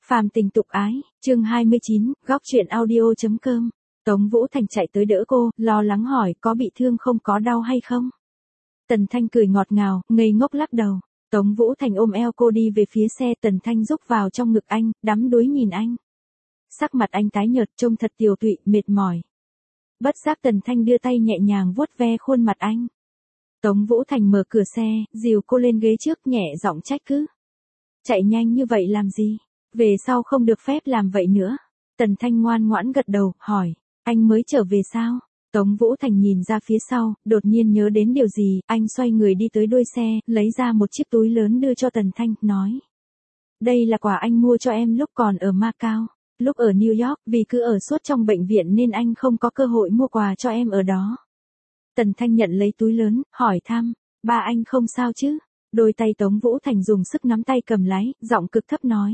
Phàm tình tục ái, chương 29, góc truyện audio.com. Tống Vũ Thành chạy tới đỡ cô, lo lắng hỏi có bị thương không, có đau hay không. Tần Thanh cười ngọt ngào, ngây ngốc lắc đầu. Tống Vũ Thành ôm eo cô đi về phía xe, Tần Thanh rúc vào trong ngực anh, đắm đuối nhìn anh. Sắc mặt anh tái nhợt, trông thật tiều tụy, mệt mỏi. Bất giác Tần Thanh đưa tay nhẹ nhàng vuốt ve khuôn mặt anh. Tống Vũ Thành mở cửa xe, dìu cô lên ghế trước, nhẹ giọng trách cứ. Chạy nhanh như vậy làm gì? Về sau không được phép làm vậy nữa. Tần Thanh ngoan ngoãn gật đầu, hỏi, anh mới trở về sao? Tống Vũ Thành nhìn ra phía sau, đột nhiên nhớ đến điều gì, anh xoay người đi tới đuôi xe, lấy ra một chiếc túi lớn đưa cho Tần Thanh, nói. Đây là quà anh mua cho em lúc còn ở Macau. Lúc ở New York, vì cứ ở suốt trong bệnh viện nên anh không có cơ hội mua quà cho em ở đó. Tần Thanh nhận lấy túi lớn, hỏi thăm, ba anh không sao chứ? Đôi tay Tống Vũ Thành dùng sức nắm tay cầm lái, giọng cực thấp nói.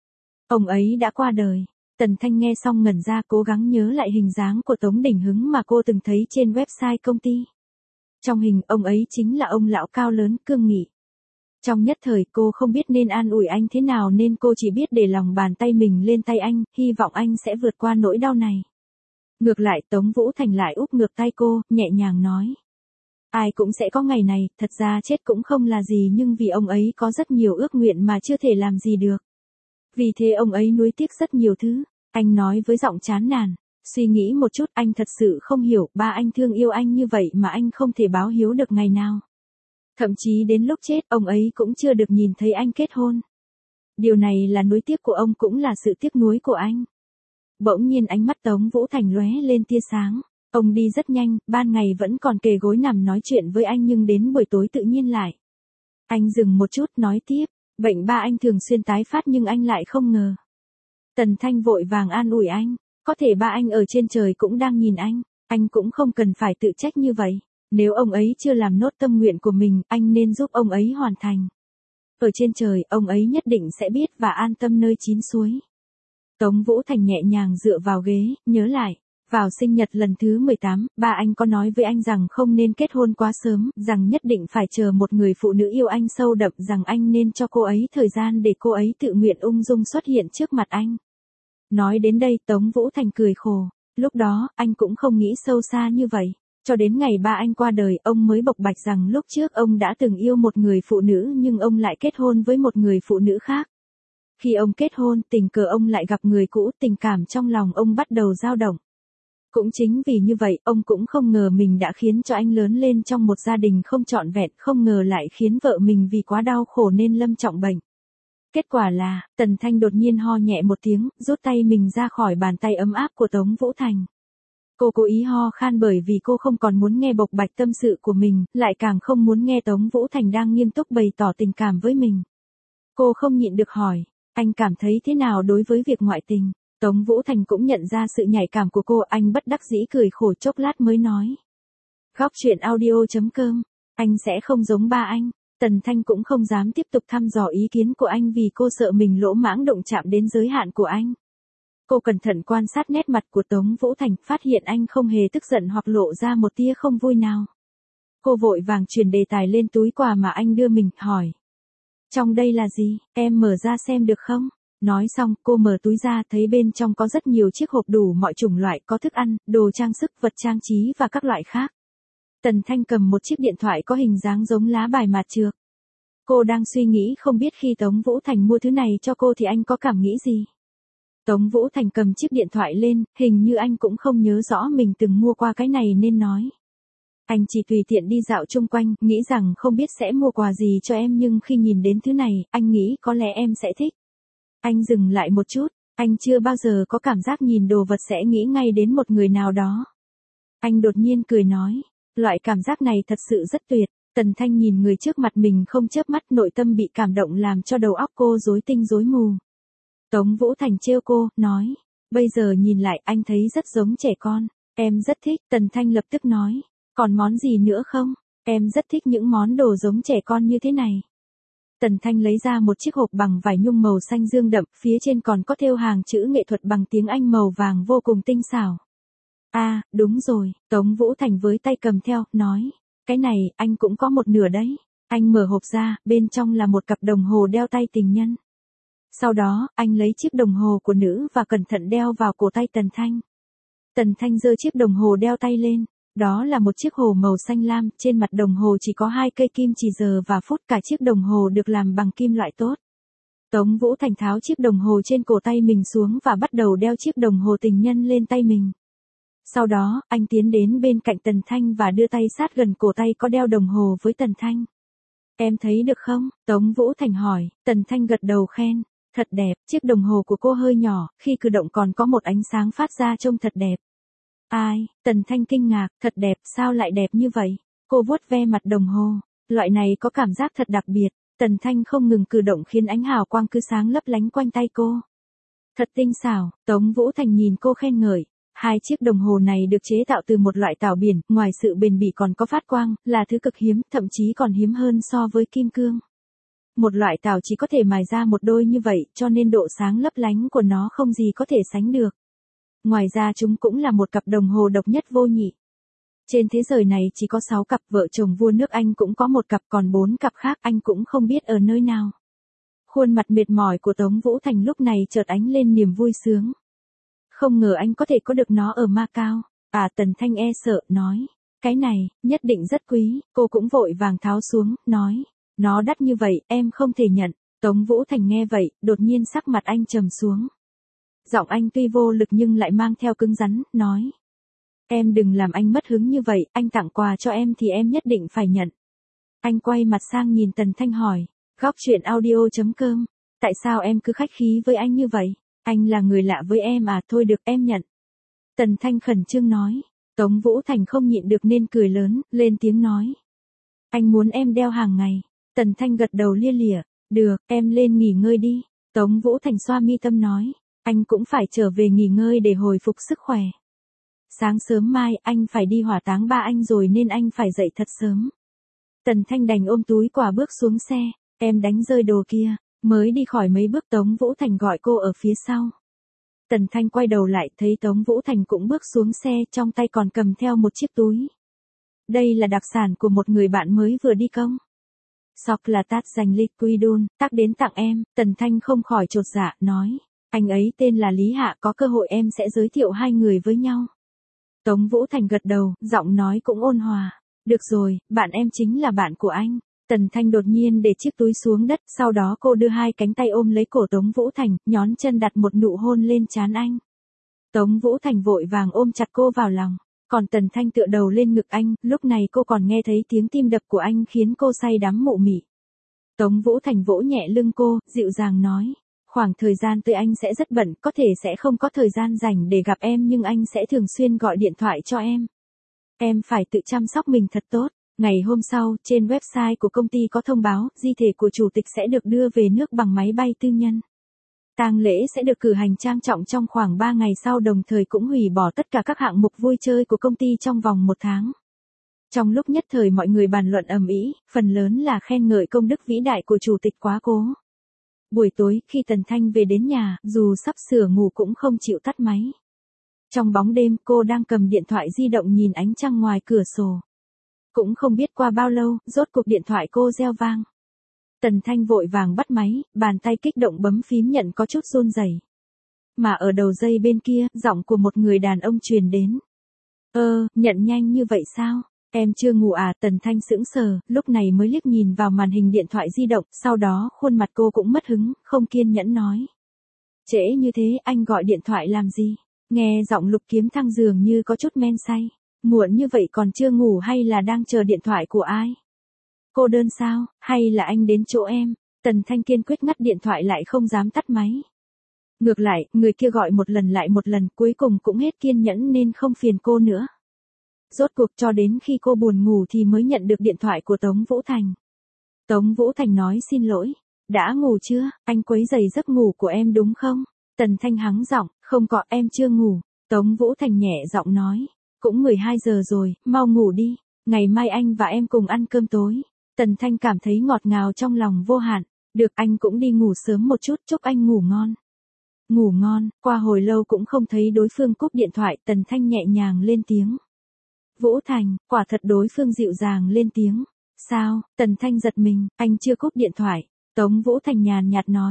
Ông ấy đã qua đời. Tần Thanh nghe xong ngẩn ra, cố gắng nhớ lại hình dáng của Tống Đỉnh Hứng mà cô từng thấy trên website công ty. Trong hình, ông ấy chính là ông lão cao lớn, cương nghị. Trong nhất thời cô không biết nên an ủi anh thế nào nên cô chỉ biết để lòng bàn tay mình lên tay anh, hy vọng anh sẽ vượt qua nỗi đau này. Ngược lại Tống Vũ Thành lại úp ngược tay cô, nhẹ nhàng nói. Ai cũng sẽ có ngày này, thật ra chết cũng không là gì nhưng vì ông ấy có rất nhiều ước nguyện mà chưa thể làm gì được. Vì thế ông ấy nuối tiếc rất nhiều thứ, anh nói với giọng chán nản. Suy nghĩ một chút, anh thật sự không hiểu, ba anh thương yêu anh như vậy mà anh không thể báo hiếu được ngày nào. Thậm chí đến lúc chết, ông ấy cũng chưa được nhìn thấy anh kết hôn. Điều này là nuối tiếc của ông cũng là sự tiếc nuối của anh. Bỗng nhiên ánh mắt Tống Vũ Thành lóe lên tia sáng. Ông đi rất nhanh, ban ngày vẫn còn kề gối nằm nói chuyện với anh nhưng đến buổi tối tự nhiên lại. Anh dừng một chút, nói tiếp, bệnh ba anh thường xuyên tái phát nhưng anh lại không ngờ. Tần Thanh vội vàng an ủi anh, có thể ba anh ở trên trời cũng đang nhìn anh cũng không cần phải tự trách như vậy. Nếu ông ấy chưa làm nốt tâm nguyện của mình, anh nên giúp ông ấy hoàn thành. Ở trên trời, ông ấy nhất định sẽ biết và an tâm nơi chín suối. Tống Vũ Thành nhẹ nhàng dựa vào ghế, nhớ lại. Vào sinh nhật lần thứ 18, ba anh có nói với anh rằng không nên kết hôn quá sớm, rằng nhất định phải chờ một người phụ nữ yêu anh sâu đậm, rằng anh nên cho cô ấy thời gian để cô ấy tự nguyện ung dung xuất hiện trước mặt anh. Nói đến đây Tống Vũ Thành cười khổ, lúc đó anh cũng không nghĩ sâu xa như vậy. Cho đến ngày ba anh qua đời, ông mới bộc bạch rằng lúc trước ông đã từng yêu một người phụ nữ nhưng ông lại kết hôn với một người phụ nữ khác. Khi ông kết hôn, tình cờ ông lại gặp người cũ, tình cảm trong lòng ông bắt đầu dao động. Cũng chính vì như vậy, ông cũng không ngờ mình đã khiến cho anh lớn lên trong một gia đình không trọn vẹn, không ngờ lại khiến vợ mình vì quá đau khổ nên lâm trọng bệnh. Kết quả là, Tần Thanh đột nhiên ho nhẹ một tiếng, rút tay mình ra khỏi bàn tay ấm áp của Tống Vũ Thành. Cô cố ý ho khan bởi vì cô không còn muốn nghe bộc bạch tâm sự của mình, lại càng không muốn nghe Tống Vũ Thành đang nghiêm túc bày tỏ tình cảm với mình. Cô không nhịn được hỏi, anh cảm thấy thế nào đối với việc ngoại tình? Tống Vũ Thành cũng nhận ra sự nhạy cảm của cô, anh bất đắc dĩ cười khổ chốc lát mới nói. Góc truyện audio.com, anh sẽ không giống ba anh. Tần Thanh cũng không dám tiếp tục thăm dò ý kiến của anh vì cô sợ mình lỗ mãng động chạm đến giới hạn của anh. Cô cẩn thận quan sát nét mặt của Tống Vũ Thành, phát hiện anh không hề tức giận hoặc lộ ra một tia không vui nào. Cô vội vàng chuyển đề tài lên túi quà mà anh đưa mình, hỏi. Trong đây là gì, em mở ra xem được không? Nói xong, cô mở túi ra thấy bên trong có rất nhiều chiếc hộp đủ mọi chủng loại, có thức ăn, đồ trang sức, vật trang trí và các loại khác. Tần Thanh cầm một chiếc điện thoại có hình dáng giống lá bài mạt trược. Cô đang suy nghĩ không biết khi Tống Vũ Thành mua thứ này cho cô thì anh có cảm nghĩ gì. Tống Vũ Thành cầm chiếc điện thoại lên, hình như anh cũng không nhớ rõ mình từng mua qua cái này nên nói. Anh chỉ tùy tiện đi dạo chung quanh, nghĩ rằng không biết sẽ mua quà gì cho em nhưng khi nhìn đến thứ này, anh nghĩ có lẽ em sẽ thích. Anh dừng lại một chút, anh chưa bao giờ có cảm giác nhìn đồ vật sẽ nghĩ ngay đến một người nào đó. Anh đột nhiên cười nói, loại cảm giác này thật sự rất tuyệt. Tần Thanh nhìn người trước mặt mình không chớp mắt, nội tâm bị cảm động làm cho đầu óc cô rối tinh rối mù. Tống Vũ Thành trêu cô, nói, bây giờ nhìn lại anh thấy rất giống trẻ con, em rất thích. Tần Thanh lập tức nói, còn món gì nữa không? Em rất thích những món đồ giống trẻ con như thế này. Tần Thanh lấy ra một chiếc hộp bằng vải nhung màu xanh dương đậm, phía trên còn có thêu hàng chữ nghệ thuật bằng tiếng Anh màu vàng vô cùng tinh xảo. À, đúng rồi, Tống Vũ Thành với tay cầm theo, nói, cái này, anh cũng có một nửa đấy. Anh mở hộp ra, bên trong là một cặp đồng hồ đeo tay tình nhân. Sau đó, anh lấy chiếc đồng hồ của nữ và cẩn thận đeo vào cổ tay Tần Thanh. Tần Thanh giơ chiếc đồng hồ đeo tay lên. Đó là một chiếc hồ màu xanh lam, trên mặt đồng hồ chỉ có 2 cây kim chỉ giờ và phút, cả chiếc đồng hồ được làm bằng kim loại tốt. Tống Vũ Thành tháo chiếc đồng hồ trên cổ tay mình xuống và bắt đầu đeo chiếc đồng hồ tình nhân lên tay mình. Sau đó, anh tiến đến bên cạnh Tần Thanh và đưa tay sát gần cổ tay có đeo đồng hồ với Tần Thanh. Em thấy được không? Tống Vũ Thành hỏi. Tần Thanh gật đầu khen. Thật đẹp, chiếc đồng hồ của cô hơi nhỏ, khi cử động còn có một ánh sáng phát ra trông thật đẹp. Ai? Tần Thanh kinh ngạc, thật đẹp, sao lại đẹp như vậy? Cô vuốt ve mặt đồng hồ. Loại này có cảm giác thật đặc biệt. Tần Thanh không ngừng cử động khiến ánh hào quang cứ sáng lấp lánh quanh tay cô. Thật tinh xảo, Tống Vũ Thành nhìn cô khen ngợi. 2 chiếc đồng hồ này được chế tạo từ một loại tảo biển, ngoài sự bền bỉ còn có phát quang, là thứ cực hiếm, thậm chí còn hiếm hơn so với kim cương. Một loại tảo chỉ có thể mài ra một đôi như vậy, cho nên độ sáng lấp lánh của nó không gì có thể sánh được. Ngoài ra chúng cũng là một cặp đồng hồ độc nhất vô nhị. Trên thế giới này chỉ có 6 cặp, vợ chồng vua nước Anh cũng có một cặp, còn 4 cặp khác anh cũng không biết ở nơi nào. Khuôn mặt mệt mỏi của Tống Vũ Thành lúc này chợt ánh lên niềm vui sướng. Không ngờ anh có thể có được nó ở Macau. Tần Thanh e sợ, nói. Cái này, nhất định rất quý, cô cũng vội vàng tháo xuống, nói. Nó đắt như vậy, em không thể nhận. Tống Vũ Thành nghe vậy, đột nhiên sắc mặt anh trầm xuống. Giọng anh tuy vô lực nhưng lại mang theo cứng rắn, nói. Em đừng làm anh mất hứng như vậy, anh tặng quà cho em thì em nhất định phải nhận. Anh quay mặt sang nhìn Tần Thanh hỏi. Góc truyện audio.com. Tại sao em cứ khách khí với anh như vậy? Anh là người lạ với em thôi được, em nhận. Tần Thanh khẩn trương nói. Tống Vũ Thành không nhịn được nên cười lớn, lên tiếng nói. Anh muốn em đeo hàng ngày. Tần Thanh gật đầu lia lịa. Được, em lên nghỉ ngơi đi. Tống Vũ Thành xoa mi tâm nói. Anh cũng phải trở về nghỉ ngơi để hồi phục sức khỏe. Sáng sớm mai anh phải đi hỏa táng ba anh rồi nên anh phải dậy thật sớm. Tần Thanh đành ôm túi quà bước xuống xe. Em đánh rơi đồ kia. Mới đi khỏi mấy bước Tống Vũ Thành gọi cô ở phía sau. Tần Thanh quay đầu lại thấy Tống Vũ Thành cũng bước xuống xe, trong tay còn cầm theo một chiếc túi. Đây là đặc sản của một người bạn mới vừa đi công. Sọc là tát dành liquidun, tác đến tặng em. Tần Thanh không khỏi chột dạ, nói. Anh ấy tên là Lý Hạ, có cơ hội em sẽ giới thiệu 2 người với nhau. Tống Vũ Thành gật đầu, giọng nói cũng ôn hòa. Được rồi, bạn em chính là bạn của anh. Tần Thanh đột nhiên để chiếc túi xuống đất, sau đó cô đưa 2 cánh tay ôm lấy cổ Tống Vũ Thành, nhón chân đặt một nụ hôn lên trán anh. Tống Vũ Thành vội vàng ôm chặt cô vào lòng, còn Tần Thanh tựa đầu lên ngực anh, lúc này cô còn nghe thấy tiếng tim đập của anh khiến cô say đắm mụ mị. Tống Vũ Thành vỗ nhẹ lưng cô, dịu dàng nói, khoảng thời gian tới anh sẽ rất bận, có thể sẽ không có thời gian rảnh để gặp em nhưng anh sẽ thường xuyên gọi điện thoại cho em. Em phải tự chăm sóc mình thật tốt. Ngày hôm sau, trên website của công ty có thông báo, di thể của chủ tịch sẽ được đưa về nước bằng máy bay tư nhân. Tang lễ sẽ được cử hành trang trọng trong khoảng 3 ngày sau, đồng thời cũng hủy bỏ tất cả các hạng mục vui chơi của công ty trong vòng 1 tháng. Trong lúc nhất thời mọi người bàn luận ầm ĩ, phần lớn là khen ngợi công đức vĩ đại của chủ tịch quá cố. Buổi tối, khi Tần Thanh về đến nhà, dù sắp sửa ngủ cũng không chịu tắt máy. Trong bóng đêm, cô đang cầm điện thoại di động nhìn ánh trăng ngoài cửa sổ. Cũng không biết qua bao lâu, rốt cuộc điện thoại cô reo vang. Tần Thanh vội vàng bắt máy, bàn tay kích động bấm phím nhận có chút run rẩy. Mà ở đầu dây bên kia, giọng của một người đàn ông truyền đến. Nhận nhanh như vậy sao? Em chưa ngủ Tần Thanh sững sờ, lúc này mới liếc nhìn vào màn hình điện thoại di động, sau đó khuôn mặt cô cũng mất hứng, không kiên nhẫn nói. Trễ như thế, anh gọi điện thoại làm gì? Nghe giọng Lục Kiếm Thăng dường như có chút men say. Muộn như vậy còn chưa ngủ hay là đang chờ điện thoại của ai? Cô đơn sao, hay là anh đến chỗ em? Tần Thanh kiên quyết ngắt điện thoại lại không dám tắt máy. Ngược lại, người kia gọi một lần lại một lần, cuối cùng cũng hết kiên nhẫn nên không phiền cô nữa. Rốt cuộc cho đến khi cô buồn ngủ thì mới nhận được điện thoại của Tống Vũ Thành. Tống Vũ Thành nói xin lỗi. Đã ngủ chưa, anh quấy rầy giấc ngủ của em đúng không? Tần Thanh hắng giọng, không có, em chưa ngủ. Tống Vũ Thành nhẹ giọng nói. Cũng 12 giờ rồi, mau ngủ đi. Ngày mai anh và em cùng ăn cơm tối. Tần Thanh cảm thấy ngọt ngào trong lòng vô hạn. Được, anh cũng đi ngủ sớm một chút, chúc anh ngủ ngon. Ngủ ngon, qua hồi lâu cũng không thấy đối phương cúp điện thoại, Tần Thanh nhẹ nhàng lên tiếng. Vũ Thành, quả thật đối phương dịu dàng lên tiếng. Sao? Tần Thanh giật mình, anh chưa cúp điện thoại. Tống Vũ Thành nhàn nhạt nói.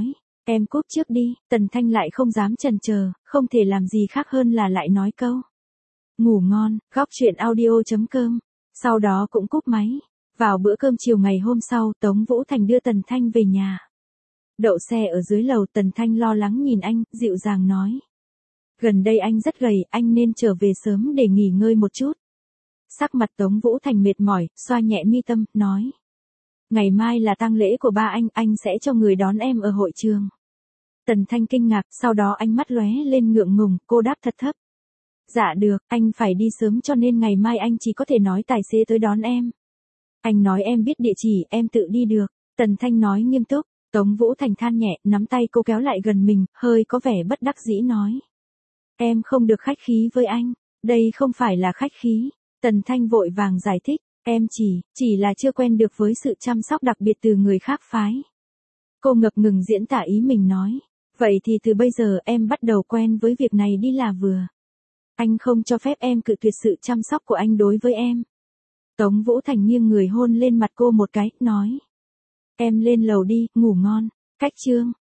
Em cúp trước đi, Tần Thanh lại không dám chần chờ, không thể làm gì khác hơn là lại nói câu. Ngủ ngon, góc chuyện audio.com. Sau đó cũng cúp máy. Vào bữa cơm chiều ngày hôm sau, Tống Vũ Thành đưa Tần Thanh về nhà. Đậu xe ở dưới lầu, Tần Thanh lo lắng nhìn anh, dịu dàng nói. Gần đây anh rất gầy, anh nên trở về sớm để nghỉ ngơi một chút. Sắc mặt Tống Vũ Thành mệt mỏi, xoa nhẹ mi tâm, nói. Ngày mai là tang lễ của ba anh sẽ cho người đón em ở hội trường. Tần Thanh kinh ngạc, sau đó ánh mắt lóe lên ngượng ngùng, cô đáp thật thấp. Dạ được, anh phải đi sớm cho nên ngày mai anh chỉ có thể nói tài xế tới đón em. Anh nói em biết địa chỉ, em tự đi được. Tần Thanh nói nghiêm túc, Tống Vũ Thành than nhẹ, nắm tay cô kéo lại gần mình, hơi có vẻ bất đắc dĩ nói. Em không được khách khí với anh, đây không phải là khách khí. Tần Thanh vội vàng giải thích, em chỉ là chưa quen được với sự chăm sóc đặc biệt từ người khác phái. Cô ngập ngừng diễn tả ý mình nói, vậy thì từ bây giờ em bắt đầu quen với việc này đi là vừa. Anh không cho phép em cự tuyệt sự chăm sóc của anh đối với em. Tống Vũ Thành nghiêng người hôn lên mặt cô một cái, nói. Em lên lầu đi, ngủ ngon. Cách chương.